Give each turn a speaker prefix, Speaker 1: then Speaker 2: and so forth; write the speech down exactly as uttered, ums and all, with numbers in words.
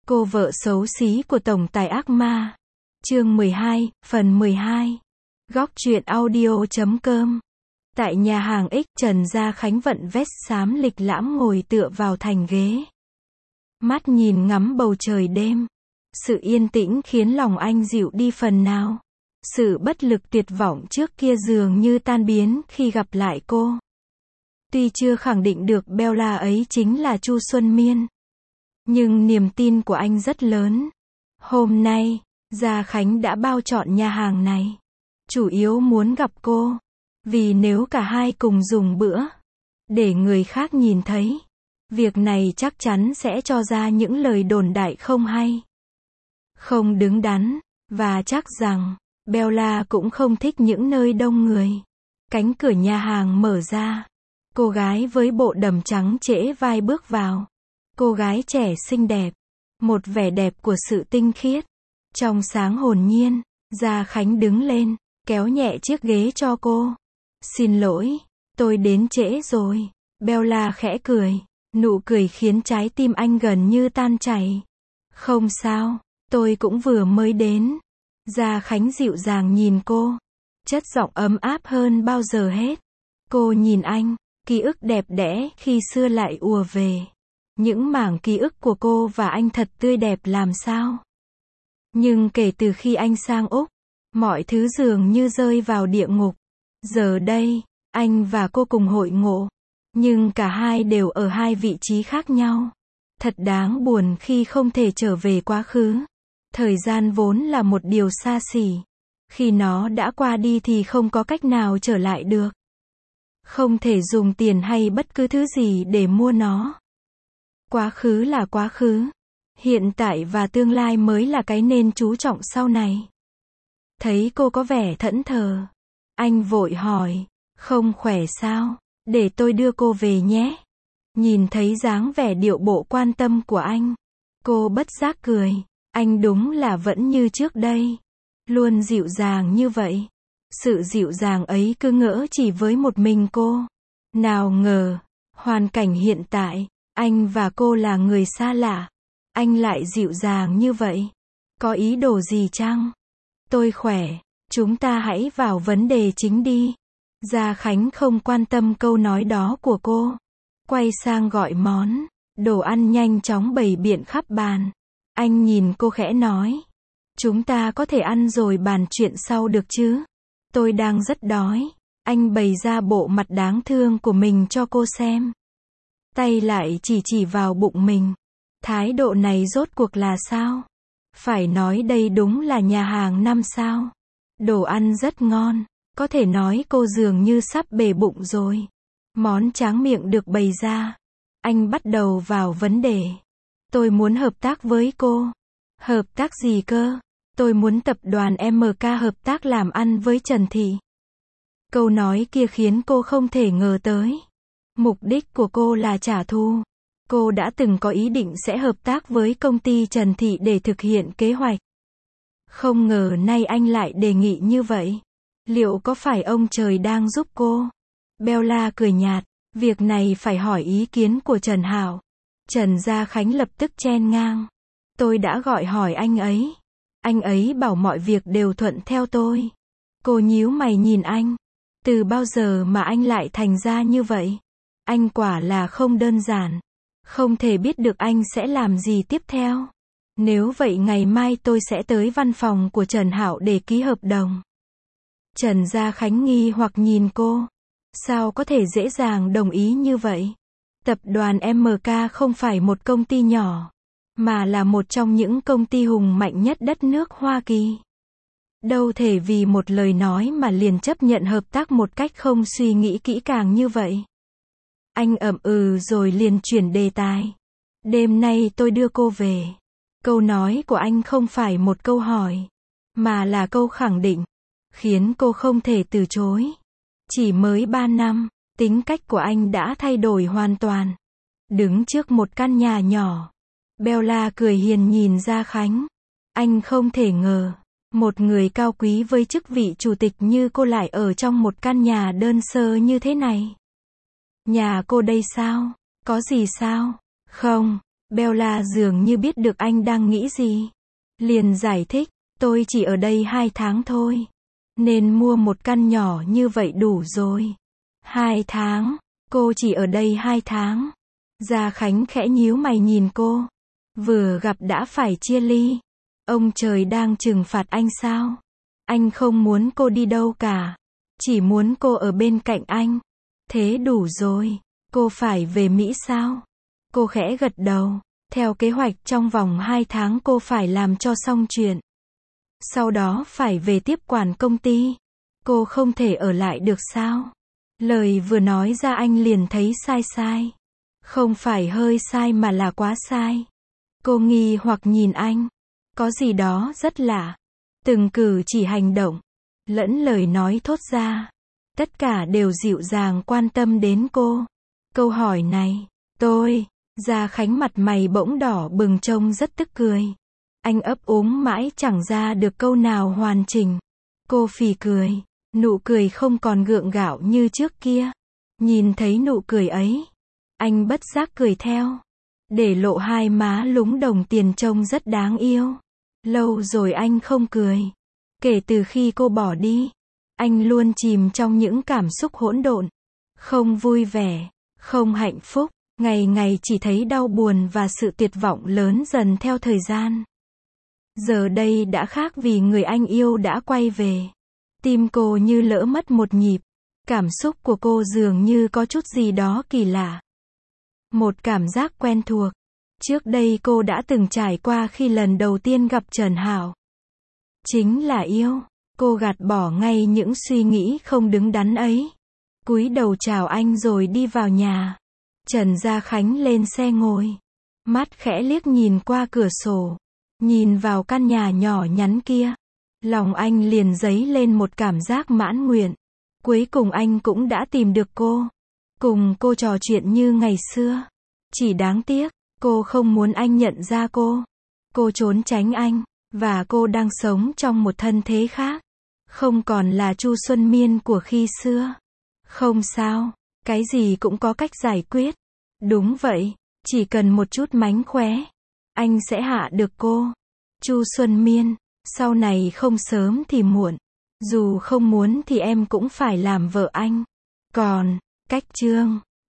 Speaker 1: Cô vợ xấu xí của tổng tài ác ma. Chương mười hai, phần mười hai. Góc truyện audio chấm com. Tại nhà hàng X, Trần Gia Khánh vận vest xám lịch lãm ngồi tựa vào thành ghế. Mắt nhìn ngắm bầu trời đêm. Sự yên tĩnh khiến lòng anh dịu đi phần nào. Sự bất lực tuyệt vọng trước kia dường như tan biến khi gặp lại cô. Tuy chưa khẳng định được Bella ấy chính là Chu Xuân Miên, nhưng niềm tin của anh rất lớn. Hôm nay, Gia Khánh đã bao chọn nhà hàng này. Chủ yếu muốn gặp cô. Vì nếu cả hai cùng dùng bữa, để người khác nhìn thấy, việc này chắc chắn sẽ cho ra những lời đồn đại không hay, không đứng đắn, và chắc rằng, Bella cũng không thích những nơi đông người. Cánh cửa nhà hàng mở ra. Cô gái với bộ đầm trắng trễ vai bước vào. Cô gái trẻ xinh đẹp. Một vẻ đẹp của sự tinh khiết. Trong sáng hồn nhiên, Gia Khánh đứng lên, kéo nhẹ chiếc ghế cho cô. Xin lỗi, tôi đến trễ rồi. Bella khẽ cười. Nụ cười khiến trái tim anh gần như tan chảy. Không sao, tôi cũng vừa mới đến. Gia Khánh dịu dàng nhìn cô. Chất giọng ấm áp hơn bao giờ hết. Cô nhìn anh, ký ức đẹp đẽ khi xưa lại ùa về. Những mảng ký ức của cô và anh thật tươi đẹp làm sao. Nhưng kể từ khi anh sang Úc, mọi thứ dường như rơi vào địa ngục. Giờ đây, anh và cô cùng hội ngộ. Nhưng cả hai đều ở hai vị trí khác nhau. Thật đáng buồn khi không thể trở về quá khứ. Thời gian vốn là một điều xa xỉ. Khi nó đã qua đi thì không có cách nào trở lại được. Không thể dùng tiền hay bất cứ thứ gì để mua nó. Quá khứ là quá khứ. Hiện tại và tương lai mới là cái nên chú trọng sau này. Thấy cô có vẻ thẫn thờ, anh vội hỏi, không khỏe sao? Để tôi đưa cô về nhé. Nhìn thấy dáng vẻ điệu bộ quan tâm của anh, cô bất giác cười. Anh đúng là vẫn như trước đây. Luôn dịu dàng như vậy. Sự dịu dàng ấy cứ ngỡ chỉ với một mình cô. Nào ngờ, hoàn cảnh hiện tại, anh và cô là người xa lạ. Anh lại dịu dàng như vậy. Có ý đồ gì chăng? Tôi khỏe. Chúng ta hãy vào vấn đề chính đi. Gia Khánh không quan tâm câu nói đó của cô. Quay sang gọi món. Đồ ăn nhanh chóng bày biện khắp bàn. Anh nhìn cô khẽ nói. Chúng ta có thể ăn rồi bàn chuyện sau được chứ? Tôi đang rất đói. Anh bày ra bộ mặt đáng thương của mình cho cô xem. Tay lại chỉ chỉ vào bụng mình. Thái độ này rốt cuộc là sao? Phải nói đây đúng là nhà hàng năm sao. Đồ ăn rất ngon. Có thể nói cô dường như sắp bể bụng rồi. Món tráng miệng được bày ra. Anh bắt đầu vào vấn đề. Tôi muốn hợp tác với cô. Hợp tác gì cơ? Tôi muốn tập đoàn em ca hợp tác làm ăn với Trần Thị. Câu nói kia khiến cô không thể ngờ tới. Mục đích của cô là trả thù. Cô đã từng có ý định sẽ hợp tác với công ty Trần Thị để thực hiện kế hoạch. Không ngờ nay anh lại đề nghị như vậy. Liệu có phải ông trời đang giúp cô? Bella cười nhạt. Việc này phải hỏi ý kiến của Trần Hảo. Trần Gia Khánh lập tức chen ngang. Tôi đã gọi hỏi anh ấy. Anh ấy bảo mọi việc đều thuận theo tôi. Cô nhíu mày nhìn anh. Từ bao giờ mà anh lại thành ra như vậy? Anh quả là không đơn giản. Không thể biết được anh sẽ làm gì tiếp theo. Nếu vậy ngày mai tôi sẽ tới văn phòng của Trần Hảo để ký hợp đồng. Trần Gia Khánh nghi hoặc nhìn cô. Sao có thể dễ dàng đồng ý như vậy? Tập đoàn em ca không phải một công ty nhỏ, mà là một trong những công ty hùng mạnh nhất đất nước Hoa Kỳ. Đâu thể vì một lời nói mà liền chấp nhận hợp tác một cách không suy nghĩ kỹ càng như vậy. Anh ậm ừ rồi liền chuyển đề tài. Đêm nay tôi đưa cô về. Câu nói của anh không phải một câu hỏi, mà là câu khẳng định, khiến cô không thể từ chối. Chỉ mới ba năm, tính cách của anh đã thay đổi hoàn toàn. Đứng trước một căn nhà nhỏ, Bella cười hiền nhìn Gia Khánh. Anh không thể ngờ, một người cao quý với chức vị chủ tịch như cô lại ở trong một căn nhà đơn sơ như thế này. Nhà cô đây sao? Có gì sao? Không, Bella dường như biết được anh đang nghĩ gì. Liền giải thích, tôi chỉ ở đây hai tháng thôi. Nên mua một căn nhỏ như vậy đủ rồi. Hai tháng, cô chỉ ở đây hai tháng. Gia Khánh khẽ nhíu mày nhìn cô. Vừa gặp đã phải chia ly. Ông trời đang trừng phạt anh sao? Anh không muốn cô đi đâu cả. Chỉ muốn cô ở bên cạnh anh. Thế đủ rồi. Cô phải về Mỹ sao? Cô khẽ gật đầu. Theo kế hoạch trong vòng hai tháng cô phải làm cho xong chuyện. Sau đó phải về tiếp quản công ty. Cô không thể ở lại được sao? Lời vừa nói ra anh liền thấy sai sai. Không phải hơi sai mà là quá sai. Cô nghi hoặc nhìn anh. Có gì đó rất lạ. Từng cử chỉ hành động, lẫn lời nói thốt ra. Tất cả đều dịu dàng quan tâm đến cô. Câu hỏi này, tôi, Gia Khánh mặt mày bỗng đỏ bừng trông rất tức cười. Anh ấp úng mãi chẳng ra được câu nào hoàn chỉnh. Cô phì cười, nụ cười không còn gượng gạo như trước kia. Nhìn thấy nụ cười ấy, anh bất giác cười theo. Để lộ hai má lúng đồng tiền trông rất đáng yêu. Lâu rồi anh không cười. Kể từ khi cô bỏ đi, anh luôn chìm trong những cảm xúc hỗn độn. Không vui vẻ, không hạnh phúc, ngày ngày chỉ thấy đau buồn và sự tuyệt vọng lớn dần theo thời gian. Giờ đây đã khác vì người anh yêu đã quay về. Tim cô như lỡ mất một nhịp. Cảm xúc của cô dường như có chút gì đó kỳ lạ. Một cảm giác quen thuộc. Trước đây cô đã từng trải qua khi lần đầu tiên gặp Trần Hạo. Chính là yêu. Cô gạt bỏ ngay những suy nghĩ không đứng đắn ấy. Cúi đầu chào anh rồi đi vào nhà. Trần Gia Khánh lên xe ngồi. Mắt khẽ liếc nhìn qua cửa sổ. Nhìn vào căn nhà nhỏ nhắn kia. Lòng anh liền dấy lên một cảm giác mãn nguyện. Cuối cùng anh cũng đã tìm được cô. Cùng cô trò chuyện như ngày xưa. Chỉ đáng tiếc, cô không muốn anh nhận ra cô. Cô trốn tránh anh. Và cô đang sống trong một thân thế khác. Không còn là Chu Xuân Miên của khi xưa. Không sao, cái gì cũng có cách giải quyết. Đúng vậy, chỉ cần một chút mánh khóe, anh sẽ hạ được cô. Chu Xuân Miên, sau này không sớm thì muộn. Dù không muốn thì em cũng phải làm vợ anh. Còn, cách Trương